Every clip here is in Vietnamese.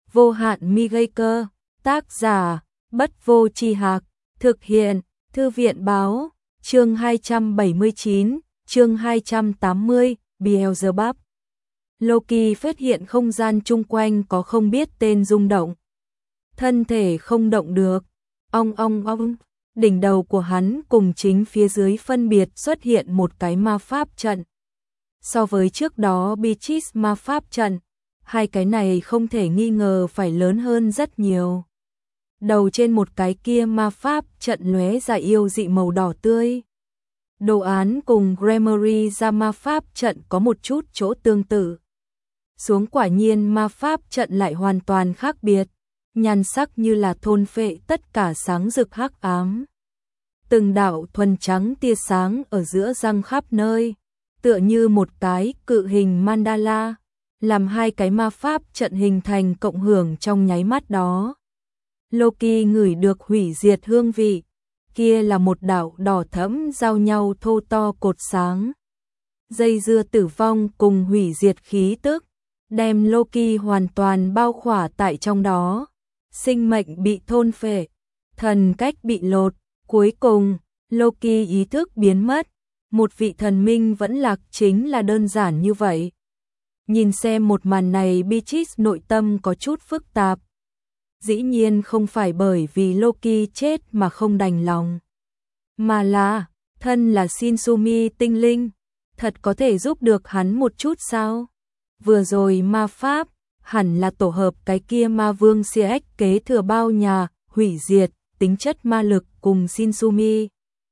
Vô hạn mi gây cơ, tác giả, Bất Vô Tri Hạc, thực hiện, Thư viện báo, chương 279, chương 280, Beelzebub. Loki phát hiện không gian chung quanh có không biết tên rung động. Thân thể không động được, ong, đỉnh đầu của hắn cùng chính phía dưới phân biệt xuất hiện một cái ma pháp trận. So với trước đó Beatrice ma pháp trận, hai cái này không thể nghi ngờ phải lớn hơn rất nhiều. Đầu trên một cái kia ma pháp trận lóe ra yêu dị màu đỏ tươi. Đồ án cùng Gremory ra ma pháp trận có một chút chỗ tương tự. Xuống quả nhiên ma pháp trận lại hoàn toàn khác biệt, nhan sắc như là thôn phệ tất cả sáng rực hắc ám. Từng đạo thuần trắng tia sáng ở giữa răng khắp nơi, tựa như một cái cự hình mandala, làm hai cái ma pháp trận hình thành cộng hưởng trong nháy mắt đó. Loki ngửi được hủy diệt hương vị, kia là một đạo đỏ thẫm giao nhau thô to cột sáng. Dây dưa tử vong cùng hủy diệt khí tức, đem Loki hoàn toàn bao khỏa tại trong đó. Sinh mệnh bị thôn phệ, thần cách bị lột, cuối cùng, Loki ý thức biến mất. Một vị thần minh vẫn lạc chính là đơn giản như vậy. Nhìn xem một màn này Beatrice nội tâm có chút phức tạp. Dĩ nhiên không phải bởi vì Loki chết mà không đành lòng, mà là, thân là Shinsumi tinh linh, thật có thể giúp được hắn một chút sao? Vừa rồi ma pháp, hẳn là tổ hợp cái kia ma vương CX kế thừa bao nhà, hủy diệt, tính chất ma lực cùng Shinsumi.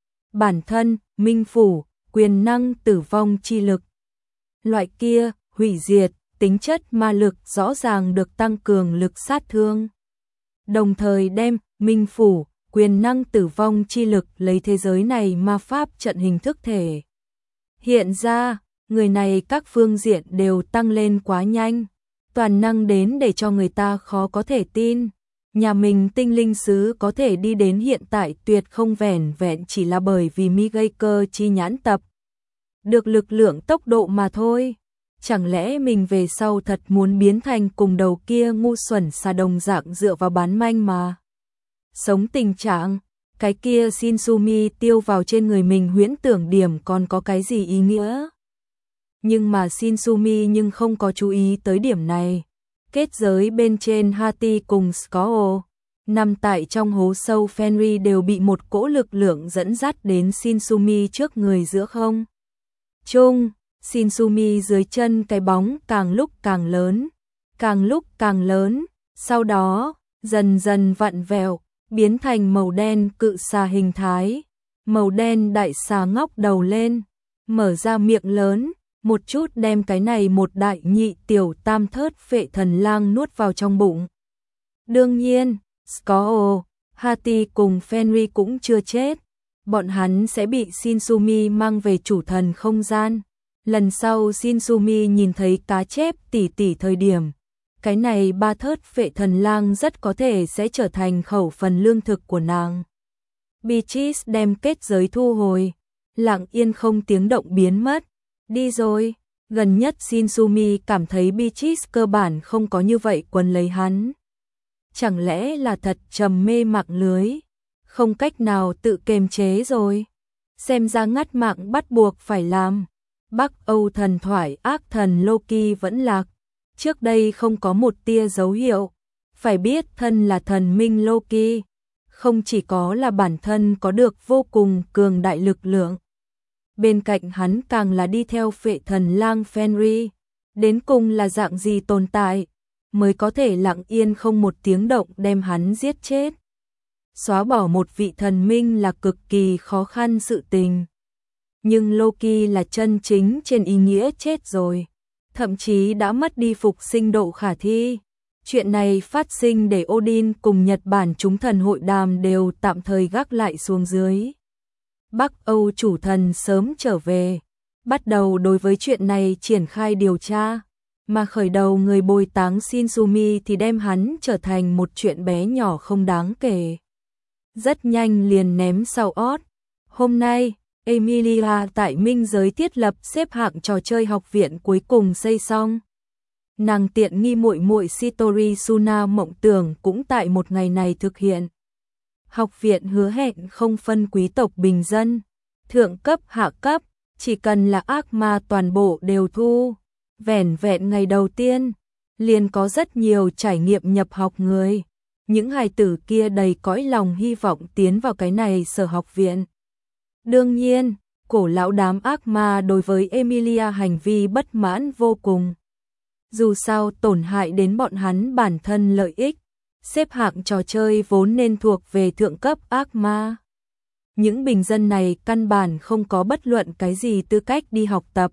Bản thân, minh phủ, quyền năng tử vong chi lực. Loại kia, hủy diệt, tính chất ma lực rõ ràng được tăng cường lực sát thương. Đồng thời đem, minh phủ, quyền năng tử vong chi lực lấy thế giới này ma pháp trận hình thức thể. Hiện ra, người này các phương diện đều tăng lên quá nhanh, toàn năng đến để cho người ta khó có thể tin. Nhà mình tinh linh sứ có thể đi đến hiện tại tuyệt không vẻn vẹn chỉ là bởi vì mi gây cơ chi nhãn tập được lực lượng tốc độ mà thôi. Chẳng lẽ mình về sau thật muốn biến thành cùng đầu kia ngu xuẩn xà đồng dạng dựa vào bán manh mà sống tình trạng, cái kia Shinsumi tiêu vào trên người mình huyễn tưởng điểm còn có cái gì ý nghĩa? Nhưng mà Shinsumi nhưng không có chú ý tới điểm này. Kết giới bên trên Hati cùng Scourge nằm tại trong hố sâu Fenrir đều bị một cỗ lực lượng dẫn dắt đến Shinsumi trước người giữa không trung. Shinsumi dưới chân cái bóng càng lúc càng lớn, sau đó dần dần vặn vẹo, biến thành màu đen cự xà hình thái. Màu đen đại xà ngóc đầu lên, mở ra miệng lớn, một chút đem cái này một đại nhị tiểu tam thớt phệ thần lang nuốt vào trong bụng. Đương nhiên, Scourge, Hati cùng Fenrir cũng chưa chết, bọn hắn sẽ bị Shinsumi mang về chủ thần không gian. Lần sau Shinsumi nhìn thấy cá chép tỷ tỷ thời điểm, cái này ba thớt phệ thần lang rất có thể sẽ trở thành khẩu phần lương thực của nàng. Beatrice đem kết giới thu hồi, lặng yên không tiếng động biến mất. Đi rồi, gần nhất Shinsumi cảm thấy Beatrice cơ bản không có như vậy quấn lấy hắn. Chẳng lẽ là thật trầm mê mạng lưới, không cách nào tự kiềm chế rồi. Xem ra ngắt mạng bắt buộc phải làm. Bắc Âu thần thoại ác thần Loki vẫn lạc, trước đây không có một tia dấu hiệu. Phải biết thân là thần minh Loki, không chỉ có là bản thân có được vô cùng cường đại lực lượng. Bên cạnh hắn càng là đi theo phệ thần lang Fenrir, đến cùng là dạng gì tồn tại, mới có thể lặng yên không một tiếng động đem hắn giết chết. Xóa bỏ một vị thần minh là cực kỳ khó khăn sự tình. Nhưng Loki là chân chính trên ý nghĩa chết rồi, thậm chí đã mất đi phục sinh độ khả thi. Chuyện này phát sinh để Odin cùng Nhật Bản chúng thần hội đàm đều tạm thời gác lại xuống dưới. Bắc Âu chủ thần sớm trở về, bắt đầu đối với chuyện này triển khai điều tra, mà khởi đầu người bồi táng Shinsumi thì đem hắn trở thành một chuyện bé nhỏ không đáng kể. Rất nhanh liền ném sau ót. Hôm nay, Emilia tại Minh giới thiết lập xếp hạng trò chơi học viện cuối cùng xây xong. nàng tiện nghi muội muội Shitori Suna mộng tưởng cũng tại một ngày này thực hiện. Học viện hứa hẹn không phân quý tộc bình dân, thượng cấp hạ cấp, chỉ cần là ác ma toàn bộ đều thu. Vẻn vẹn ngày đầu tiên, liền có rất nhiều trải nghiệm nhập học người. Những hài tử kia đầy cõi lòng hy vọng tiến vào cái này sở học viện. Đương nhiên, cổ lão đám ác ma đối với Emilia hành vi bất mãn vô cùng. Dù sao tổn hại đến bọn hắn bản thân lợi ích, xếp hạng trò chơi vốn nên thuộc về thượng cấp ác ma. Những bình dân này căn bản không có bất luận cái gì tư cách đi học tập.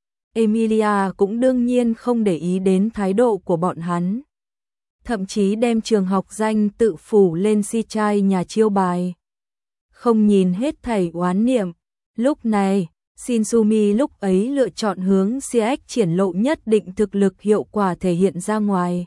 Emilia cũng đương nhiên không để ý đến thái độ của bọn hắn. Thậm chí đem trường học danh tự phủ lên si trai nhà chiêu bài. Không nhìn hết thảy oán niệm. Lúc này, Shinsumi lúc ấy lựa chọn hướng CX triển lộ nhất định thực lực hiệu quả thể hiện ra ngoài.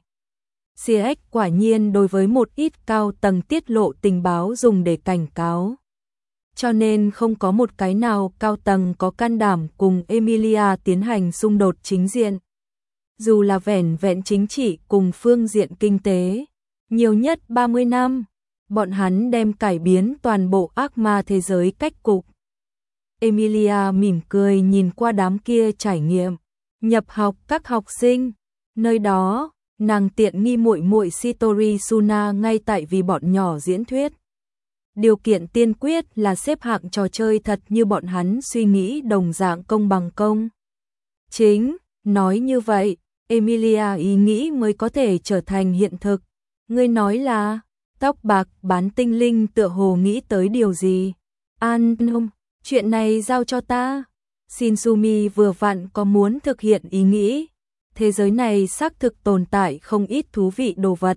CX quả nhiên đối với một ít cao tầng tiết lộ tình báo dùng để cảnh cáo. Cho nên không có một cái nào cao tầng có can đảm cùng Emilia tiến hành xung đột chính diện. Dù là vẻn vẹn chính trị cùng phương diện kinh tế, nhiều nhất 30 năm, bọn hắn đem cải biến toàn bộ ác ma thế giới cách cục. Emilia mỉm cười nhìn qua đám kia trải nghiệm, nhập học các học sinh, nơi đó, nàng tiện nghi muội muội Shitori Suna ngay tại vì bọn nhỏ diễn thuyết. Điều kiện tiên quyết là xếp hạng trò chơi thật như bọn hắn suy nghĩ đồng dạng công bằng công. Chính, nói như vậy, Emilia ý nghĩ mới có thể trở thành hiện thực. Ngươi nói là, tóc bạc bán tinh linh tựa hồ nghĩ tới điều gì? An nông, chuyện này giao cho ta. Shinsumi vừa vặn có muốn thực hiện ý nghĩ. Thế giới này xác thực tồn tại không ít thú vị đồ vật.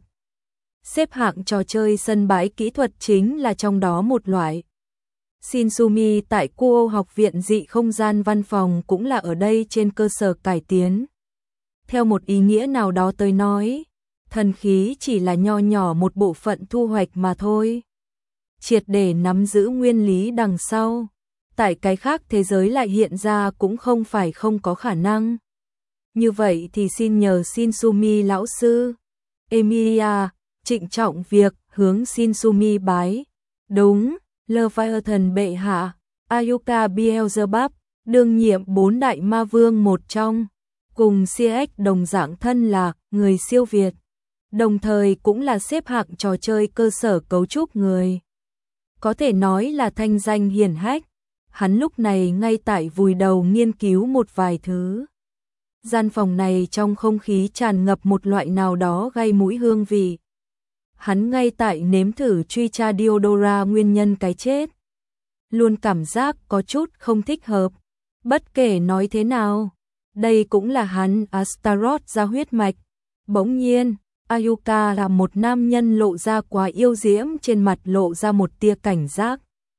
Xếp hạng trò chơi sân bãi kỹ thuật chính là trong đó một loại. Shinsumi tại Kuo học viện dị không gian văn phòng cũng là ở đây trên cơ sở cải tiến. Theo một ý nghĩa nào đó tới nói, thần khí chỉ là nho nhỏ một bộ phận thu hoạch mà thôi. Triệt để nắm giữ nguyên lý đằng sau, tại cái khác thế giới lại hiện ra cũng không phải không có khả năng. Như vậy thì xin nhờ Shinsumi lão sư. Emilia trịnh trọng việc hướng Shinsumi bái. Đúng, Leviathan bệ hạ, Ayuka Beelzebub, đương nhiệm 4 đại ma vương một trong, cùng CX đồng dạng thân là người siêu việt, đồng thời cũng là xếp hạng trò chơi cơ sở cấu trúc người. Có thể nói là thanh danh hiển hách, hắn lúc này ngay tại vùi đầu nghiên cứu một vài thứ. Gian phòng này trong không khí tràn ngập một loại nào đó gây mũi hương vị. Hắn ngay tại nếm thử truy tra Diodora nguyên nhân cái chết. Luôn cảm giác có chút không thích hợp. Bất kể nói thế nào, đây cũng là hắn Astaroth ra huyết mạch. Bỗng nhiên, Ayuka là một nam nhân lộ ra quá yêu diễm, trên mặt lộ ra một tia cảnh giác.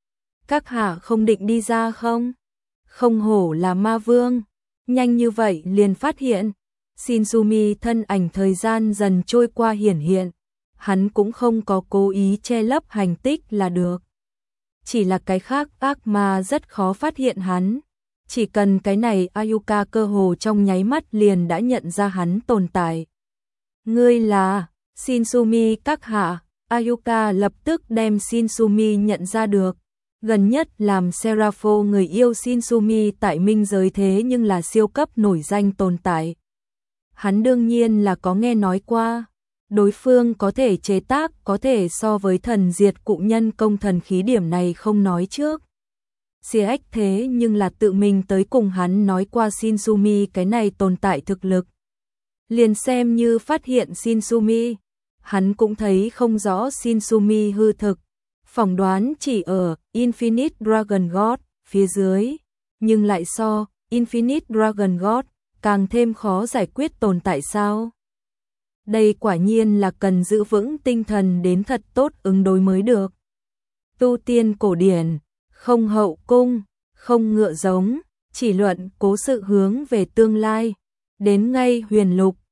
Các hạ không định đi ra không? Không hổ là ma vương. Nhanh như vậy liền phát hiện. Shinsumi thân ảnh thời gian dần trôi qua hiển hiện. Hắn cũng không có cố ý che lấp hành tích là được. Chỉ là cái khác ác ma rất khó phát hiện hắn. Chỉ cần cái này Ayuka cơ hồ trong nháy mắt liền đã nhận ra hắn tồn tại. Ngươi là Shinsumi các hạ. Ayuka lập tức đem Shinsumi nhận ra được. Gần nhất làm Serapho người yêu Shinsumi tại minh giới thế nhưng là siêu cấp nổi danh tồn tại. Hắn đương nhiên là có nghe nói qua. Đối phương có thể chế tác có thể so với thần diệt cụ nhân công thần khí, điểm này không nói trước. CX thế nhưng là tự mình tới cùng hắn nói qua Shinsumi cái này tồn tại thực lực. Liền xem như phát hiện Shinsumi, hắn cũng thấy không rõ Shinsumi hư thực. Phỏng đoán chỉ ở Infinite Dragon God phía dưới, nhưng lại so Infinite Dragon God càng thêm khó giải quyết tồn tại sao? Đây quả nhiên là cần giữ vững tinh thần đến thật tốt ứng đối mới được. Tu tiên cổ điển, không hậu cung, không ngựa giống, chỉ luận cố sự hướng về tương lai. Đến ngay huyền lục,